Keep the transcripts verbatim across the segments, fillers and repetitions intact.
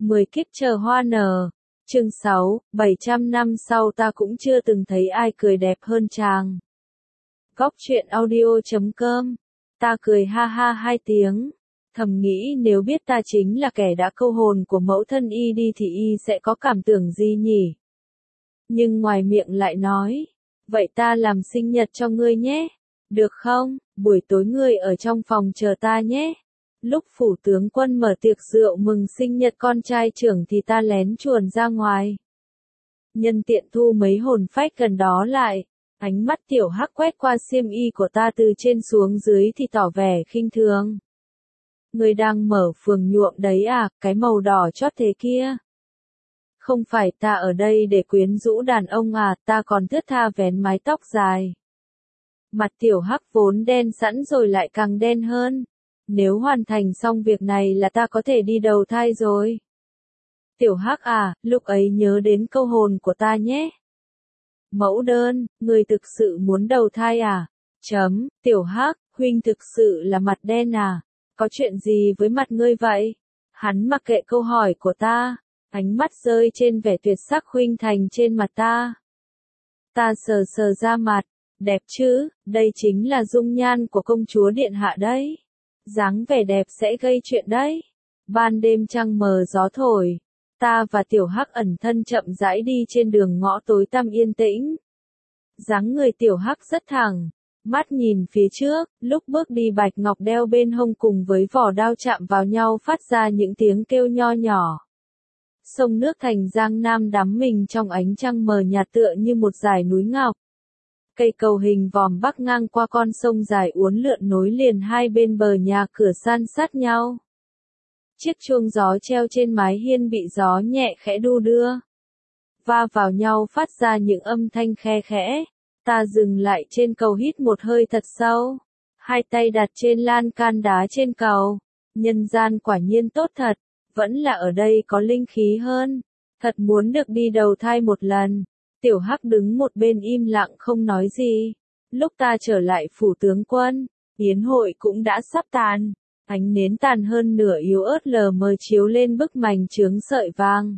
mười kiếp chờ hoa nở. Chương sáu, bảy trăm năm sau ta cũng chưa từng thấy ai cười đẹp hơn chàng. Góc truyện audio chấm com. Ta cười ha ha hai tiếng. Thầm nghĩ nếu biết ta chính là kẻ đã câu hồn của mẫu thân y đi thì y sẽ có cảm tưởng gì nhỉ? Nhưng ngoài miệng lại nói, vậy ta làm sinh nhật cho ngươi nhé. Được không? Buổi tối ngươi ở trong phòng chờ ta nhé. Lúc phủ tướng quân mở tiệc rượu mừng sinh nhật con trai trưởng thì ta lén chuồn ra ngoài. Nhân tiện thu mấy hồn phách gần đó lại. Ánh mắt tiểu hắc quét qua xiêm y của ta từ trên xuống dưới thì tỏ vẻ khinh thường. Ngươi đang mở phường nhuộm đấy à, cái màu đỏ chót thế kia. Không phải ta ở đây để quyến rũ đàn ông à, ta còn thướt tha vén mái tóc dài. Mặt tiểu hắc vốn đen sẵn rồi lại càng đen hơn. Nếu hoàn thành xong việc này là ta có thể đi đầu thai rồi. Tiểu hắc à, lúc ấy nhớ đến câu hồn của ta nhé. Mẫu đơn, ngươi thực sự muốn đầu thai à? Chấm, tiểu hắc, huynh thực sự là mặt đen à? Có chuyện gì với mặt ngươi vậy? Hắn mặc kệ câu hỏi của ta, ánh mắt rơi trên vẻ tuyệt sắc huynh thành trên mặt ta. Ta sờ sờ ra mặt, đẹp chứ, đây chính là dung nhan của công chúa điện hạ đấy. Dáng vẻ đẹp sẽ gây chuyện đấy. Ban đêm trăng mờ gió thổi, ta và tiểu hắc ẩn thân chậm rãi đi trên đường ngõ tối tăm yên tĩnh. Dáng người tiểu hắc rất thẳng, mắt nhìn phía trước, lúc bước đi bạch ngọc đeo bên hông cùng với vỏ đao chạm vào nhau phát ra những tiếng kêu nho nhỏ. Sông nước thành Giang Nam đắm mình trong ánh trăng mờ nhạt tựa như một dải núi ngọc. Cây cầu hình vòm bắc ngang qua con sông dài uốn lượn nối liền hai bên bờ nhà cửa san sát nhau. Chiếc chuông gió treo trên mái hiên bị gió nhẹ khẽ đu đưa, va vào nhau phát ra những âm thanh khe khẽ. Ta dừng lại trên cầu hít một hơi thật sâu, hai tay đặt trên lan can đá trên cầu. Nhân gian quả nhiên tốt thật, vẫn là ở đây có linh khí hơn. Thật muốn được đi đầu thai một lần. Tiểu hắc đứng một bên im lặng không nói gì. Lúc ta trở lại phủ tướng quân, yến hội cũng đã sắp tàn. Ánh nến tàn hơn nửa yếu ớt lờ mờ chiếu lên bức mành chướng sợi vàng.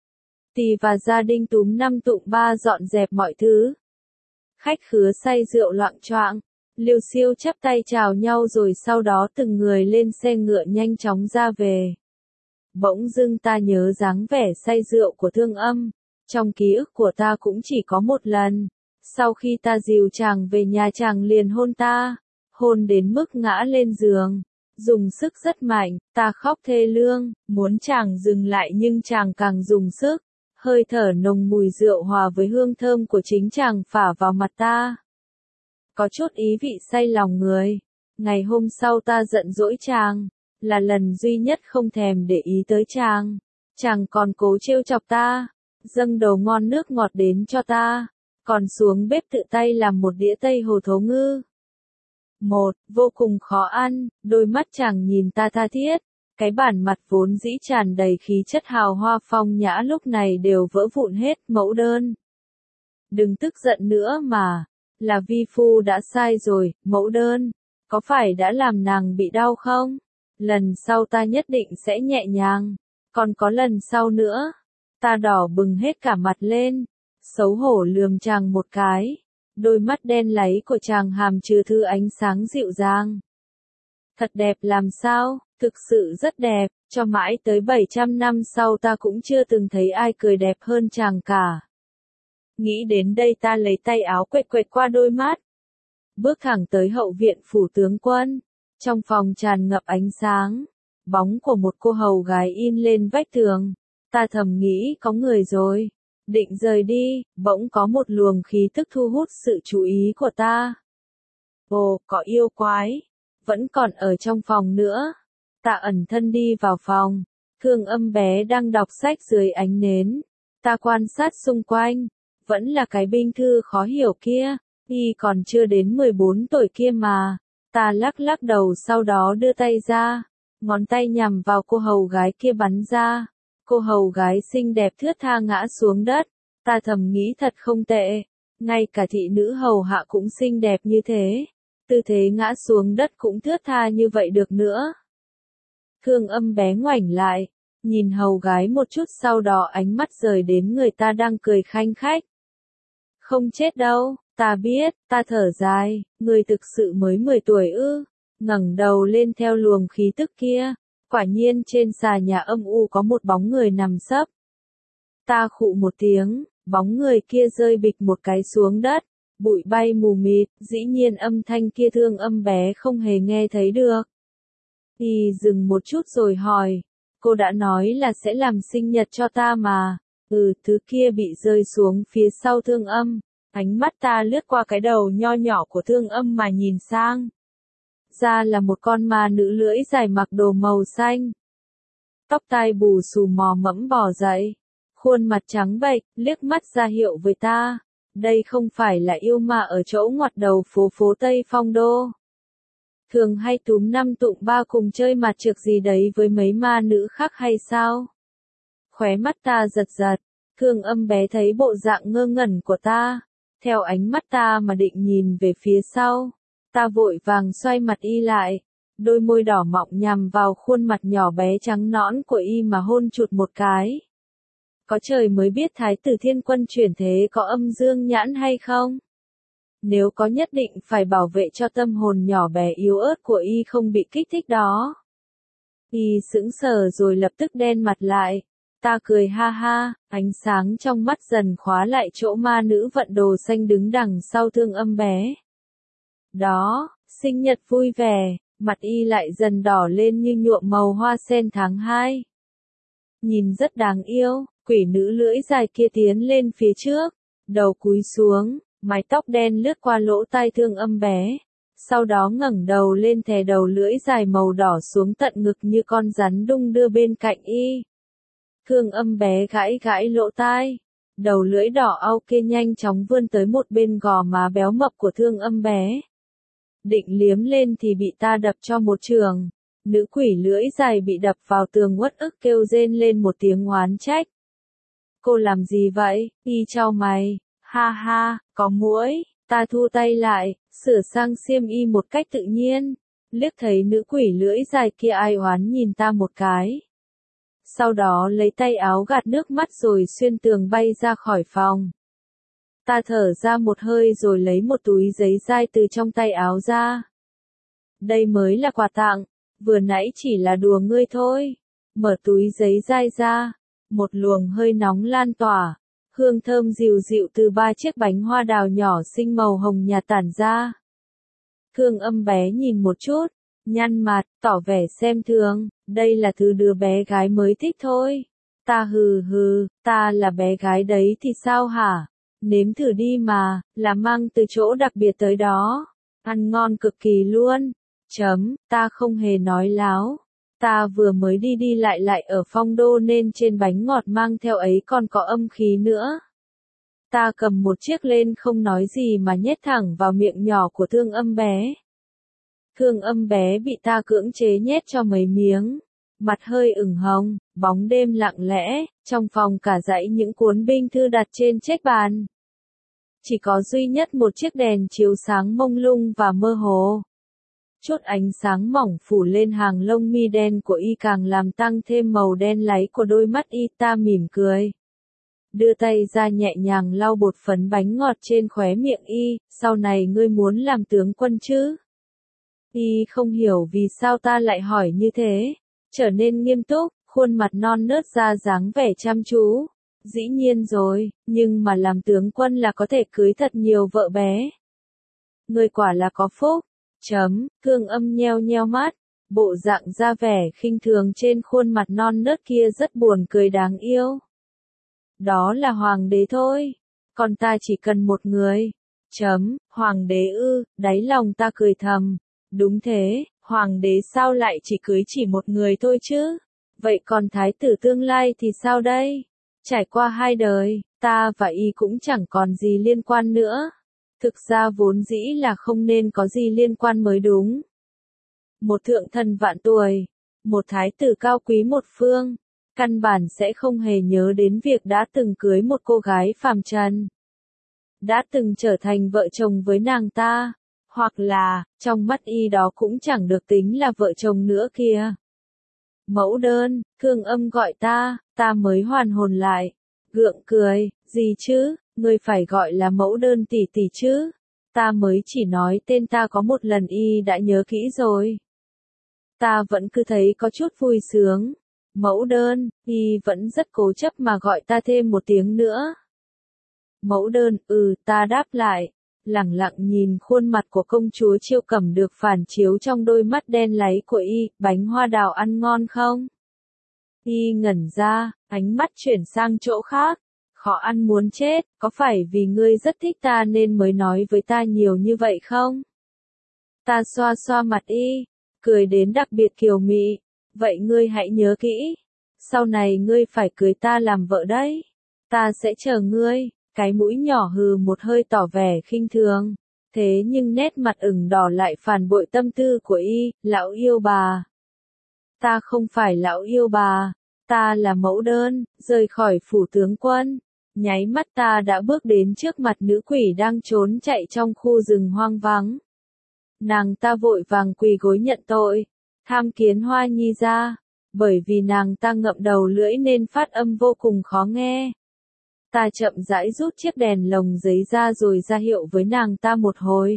Tì và gia đình túm năm tụng ba dọn dẹp mọi thứ. Khách khứa say rượu loạng choạng, liêu xiêu chắp tay chào nhau rồi sau đó từng người lên xe ngựa nhanh chóng ra về. Bỗng dưng ta nhớ dáng vẻ say rượu của Thương Âm. Trong ký ức của ta cũng chỉ có một lần. Sau khi ta dìu chàng về nhà chàng liền hôn ta. Hôn đến mức ngã lên giường. Dùng sức rất mạnh, ta khóc thê lương, muốn chàng dừng lại nhưng chàng càng dùng sức. Hơi thở nồng mùi rượu hòa với hương thơm của chính chàng phả vào mặt ta. Có chút ý vị say lòng người. Ngày hôm sau ta giận dỗi chàng. Là lần duy nhất không thèm để ý tới chàng. Chàng còn cố trêu chọc ta. Dâng đầu ngon nước ngọt đến cho ta. Còn xuống bếp tự tay làm một đĩa tây hồ thấu ngư. Một, vô cùng khó ăn. Đôi mắt chàng nhìn ta tha thiết. Cái bản mặt vốn dĩ tràn đầy khí chất hào hoa phong nhã lúc này đều vỡ vụn hết. Mẫu đơn, đừng tức giận nữa mà. Là vi phu đã sai rồi. Mẫu đơn, có phải đã làm nàng bị đau không? Lần sau ta nhất định sẽ nhẹ nhàng. Còn có lần sau nữa. Ta đỏ bừng hết cả mặt lên. Xấu hổ lườm chàng một cái. Đôi mắt đen láy của chàng hàm chứa thứ ánh sáng dịu dàng. Thật đẹp làm sao? Thực sự rất đẹp. Cho mãi tới bảy trăm năm sau ta cũng chưa từng thấy ai cười đẹp hơn chàng cả. Nghĩ đến đây ta lấy tay áo quệt quệt qua đôi mắt. Bước thẳng tới hậu viện phủ tướng quân. Trong phòng tràn ngập ánh sáng. Bóng của một cô hầu gái in lên vách tường. Ta thầm nghĩ có người rồi. Định rời đi, bỗng có một luồng khí tức thu hút sự chú ý của ta. Ồ, có yêu quái. Vẫn còn ở trong phòng nữa. Ta ẩn thân đi vào phòng. Thương Âm bé đang đọc sách dưới ánh nến. Ta quan sát xung quanh. Vẫn là cái binh thư khó hiểu kia. Y còn chưa đến mười bốn tuổi kia mà. Ta lắc lắc đầu sau đó đưa tay ra. Ngón tay nhằm vào cô hầu gái kia bắn ra. Cô hầu gái xinh đẹp thướt tha ngã xuống đất. Ta thầm nghĩ thật không tệ. Ngay cả thị nữ hầu hạ cũng xinh đẹp như thế. Tư thế ngã xuống đất cũng thướt tha như vậy được nữa. Thương Âm bé ngoảnh lại. nhìn hầu gái một chút sau đó ánh mắt rời đến người ta đang cười khanh khách. Không chết đâu, ta biết, ta thở dài, người thực sự mới mười tuổi ư, ngẩng đầu lên theo luồng khí tức kia, quả nhiên trên xà nhà âm u có một bóng người nằm sấp. Ta khụ một tiếng, bóng người kia rơi bịch một cái xuống đất, bụi bay mù mịt, dĩ nhiên âm thanh kia Thương Âm bé không hề nghe thấy được. Y dừng một chút rồi hỏi, cô đã nói là sẽ làm sinh nhật cho ta mà. Ừ, thứ kia bị rơi xuống phía sau Thương Âm, ánh mắt ta lướt qua cái đầu nho nhỏ của Thương Âm mà nhìn sang. Ra là một con ma nữ lưỡi dài mặc đồ màu xanh. Tóc tai bù xù mò mẫm bò dậy, khuôn mặt trắng bệch, liếc mắt ra hiệu với ta. Đây không phải là yêu ma ở chỗ ngoặt đầu phố phố Tây Phong Đô. Thường hay túm năm tụng ba cùng chơi mặt trược gì đấy với mấy ma nữ khác hay sao? Khóe mắt ta giật giật, Thương Âm bé thấy bộ dạng ngơ ngẩn của ta, theo ánh mắt ta mà định nhìn về phía sau. Ta vội vàng xoay mặt y lại, đôi môi đỏ mọng nhằm vào khuôn mặt nhỏ bé trắng nõn của y mà hôn chụt một cái. Có trời mới biết Thái tử Thiên Quân chuyển thế có âm dương nhãn hay không? Nếu có nhất định phải bảo vệ cho tâm hồn nhỏ bé yếu ớt của y không bị kích thích đó. Y sững sờ rồi lập tức đen mặt lại. Ta cười ha ha, ánh sáng trong mắt dần khóa lại chỗ ma nữ vận đồ xanh đứng đằng sau Thương Âm bé. Đó, sinh nhật vui vẻ, mặt y lại dần đỏ lên như nhuộm màu hoa sen tháng hai. Nhìn rất đáng yêu, quỷ nữ lưỡi dài kia tiến lên phía trước, đầu cúi xuống, mái tóc đen lướt qua lỗ tai Thương Âm bé, sau đó ngẩng đầu lên thè đầu lưỡi dài màu đỏ xuống tận ngực như con rắn đung đưa bên cạnh y. Thương Âm bé gãi gãi lỗ tai, đầu lưỡi đỏ au kia nhanh chóng vươn tới một bên gò má béo mập của Thương Âm bé. Định liếm lên thì bị ta đập cho một trường, nữ quỷ lưỡi dài bị đập vào tường uất ức kêu rên lên một tiếng oán trách. Cô làm gì vậy? Y chau mày, ha ha, có muỗi. Ta thu tay lại, sửa sang xiêm y một cách tự nhiên, liếc thấy nữ quỷ lưỡi dài kia ai oán nhìn ta một cái. Sau đó lấy tay áo gạt nước mắt rồi xuyên tường bay ra khỏi phòng. Ta thở ra một hơi rồi lấy một túi giấy dai từ trong tay áo ra. Đây mới là quà tặng, vừa nãy chỉ là đùa ngươi thôi. Mở túi giấy dai ra, một luồng hơi nóng lan tỏa, hương thơm dịu dịu từ ba chiếc bánh hoa đào nhỏ xinh màu hồng nhạt tản ra. Thương Âm bé nhìn một chút, nhăn mặt, tỏ vẻ xem thường, đây là thứ đứa bé gái mới thích thôi. Ta hừ hừ, ta là bé gái đấy thì sao hả? Nếm thử đi mà, là mang từ chỗ đặc biệt tới đó. Ăn ngon cực kỳ luôn. Chấm, ta không hề nói láo. Ta vừa mới đi đi lại lại ở Phong Đô nên trên bánh ngọt mang theo ấy còn có âm khí nữa. Ta cầm một chiếc lên không nói gì mà nhét thẳng vào miệng nhỏ của Thương Âm bé. Thương Âm bé bị ta cưỡng chế nhét cho mấy miếng. Mặt hơi ửng hồng, bóng đêm lặng lẽ, trong phòng cả dãy những cuốn binh thư đặt trên chiếc bàn. Chỉ có duy nhất một chiếc đèn chiếu sáng mông lung và mơ hồ. Chút ánh sáng mỏng phủ lên hàng lông mi đen của y càng làm tăng thêm màu đen láy của đôi mắt y. Ta mỉm cười. Đưa tay ra nhẹ nhàng lau bột phấn bánh ngọt trên khóe miệng y, sau này ngươi muốn làm tướng quân chứ? Y không hiểu vì sao ta lại hỏi như thế, trở nên nghiêm túc, khuôn mặt non nớt ra dáng vẻ chăm chú. Dĩ nhiên rồi, nhưng mà làm tướng quân là có thể cưới thật nhiều vợ bé. Ngươi quả là có phúc. Chấm, Thương Âm nheo nheo mắt, bộ dạng ra vẻ khinh thường trên khuôn mặt non nớt kia rất buồn cười đáng yêu. Đó là hoàng đế thôi, còn ta chỉ cần một người. Chấm, hoàng đế ư, đáy lòng ta cười thầm. Đúng thế, hoàng đế sao lại chỉ cưới chỉ một người thôi chứ? Vậy còn thái tử tương lai thì sao đây? Trải qua hai đời, ta và y cũng chẳng còn gì liên quan nữa. Thực ra vốn dĩ là không nên có gì liên quan mới đúng. Một thượng thần vạn tuổi, một thái tử cao quý một phương, căn bản sẽ không hề nhớ đến việc đã từng cưới một cô gái phàm trần. Đã từng trở thành vợ chồng với nàng ta, hoặc là, trong mắt y đó cũng chẳng được tính là vợ chồng nữa kìa. Mẫu đơn, Cương Âm gọi ta, ta mới hoàn hồn lại. Gượng cười, gì chứ, ngươi phải gọi là mẫu đơn tỷ tỷ chứ. Ta mới chỉ nói tên ta có một lần y đã nhớ kỹ rồi. Ta vẫn cứ thấy có chút vui sướng. Mẫu đơn, y vẫn rất cố chấp mà gọi ta thêm một tiếng nữa. Mẫu đơn, ừ, ta đáp lại. Lẳng lặng nhìn khuôn mặt của công chúa Chiêu Cẩm được phản chiếu trong đôi mắt đen láy của y, bánh hoa đào ăn ngon không? Y ngẩn ra, ánh mắt chuyển sang chỗ khác. Khó ăn muốn chết, có phải vì ngươi rất thích ta nên mới nói với ta nhiều như vậy không? Ta xoa xoa mặt y, cười đến đặc biệt kiều mị. Vậy ngươi hãy nhớ kỹ. Sau này ngươi phải cưới ta làm vợ đấy. Ta sẽ chờ ngươi. Cái mũi nhỏ hừ một hơi tỏ vẻ khinh thường. Thế nhưng nét mặt ửng đỏ lại phản bội tâm tư của y, lão yêu bà. Ta không phải lão yêu bà. Ta là mẫu đơn, rời khỏi phủ tướng quân. Nháy mắt ta đã bước đến trước mặt nữ quỷ đang trốn chạy trong khu rừng hoang vắng. Nàng ta vội vàng quỳ gối nhận tội. Tham kiến Hoa Nhi ra. Bởi vì nàng ta ngậm đầu lưỡi nên phát âm vô cùng khó nghe. Ta chậm rãi rút chiếc đèn lồng giấy ra rồi ra hiệu với nàng ta một hồi.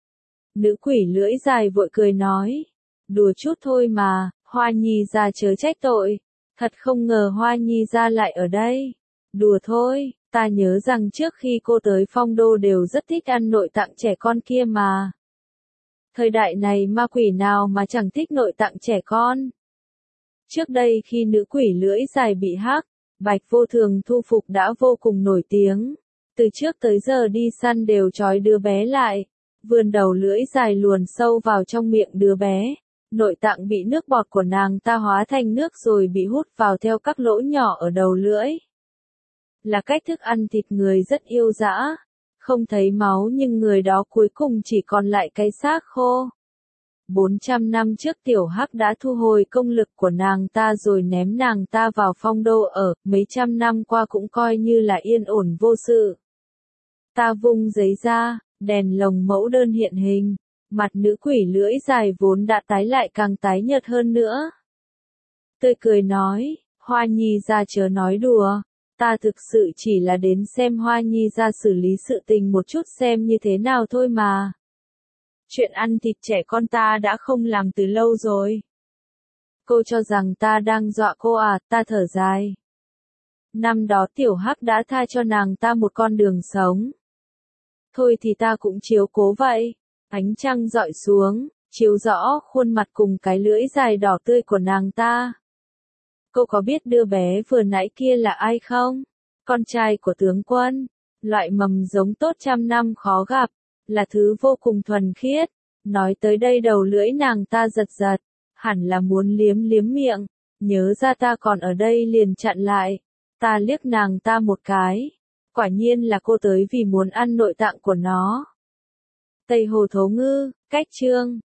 Nữ quỷ lưỡi dài vội cười nói. Đùa chút thôi mà, Hoa Nhi ra chớ trách tội. Thật không ngờ Hoa Nhi ra lại ở đây. Đùa thôi, ta nhớ rằng trước khi cô tới Phong Đô đều rất thích ăn nội tạng trẻ con kia mà. Thời đại này ma quỷ nào mà chẳng thích nội tạng trẻ con. Trước đây khi nữ quỷ lưỡi dài bị hắc, Bạch Vô Thường thu phục đã vô cùng nổi tiếng. Từ trước tới giờ đi săn đều trói đứa bé lại. Vươn đầu lưỡi dài luồn sâu vào trong miệng đứa bé. Nội tạng bị nước bọt của nàng ta hóa thành nước rồi bị hút vào theo các lỗ nhỏ ở đầu lưỡi. Là cách thức ăn thịt người rất yêu dã. Không thấy máu nhưng người đó cuối cùng chỉ còn lại cái xác khô. bốn trăm năm trước Tiểu Hắc đã thu hồi công lực của nàng ta rồi ném nàng ta vào Phong Đô ở, mấy trăm năm qua cũng coi như là yên ổn vô sự. Ta vung giấy ra, đèn lồng mẫu đơn hiện hình, mặt nữ quỷ lưỡi dài vốn đã tái lại càng tái nhợt hơn nữa. Tươi cười nói, Hoa Nhi ra chớ nói đùa, ta thực sự chỉ là đến xem Hoa Nhi ra xử lý sự tình một chút xem như thế nào thôi mà. Chuyện ăn thịt trẻ con ta đã không làm từ lâu rồi. Cô cho rằng ta đang dọa cô à, ta thở dài. Năm đó Tiểu Hắc đã tha cho nàng ta một con đường sống. Thôi thì ta cũng chiếu cố vậy. Ánh trăng rọi xuống, chiếu rõ khuôn mặt cùng cái lưỡi dài đỏ tươi của nàng ta. Cô có biết đứa bé vừa nãy kia là ai không? Con trai của tướng quân. Loại mầm giống tốt trăm năm khó gặp. Là thứ vô cùng thuần khiết. Nói tới đây đầu lưỡi nàng ta giật giật. Hẳn là muốn liếm liếm miệng. Nhớ ra ta còn ở đây liền chặn lại. Ta liếc nàng ta một cái. Quả nhiên là cô tới vì muốn ăn nội tạng của nó. Tây Hồ Thố Ngư, cách chương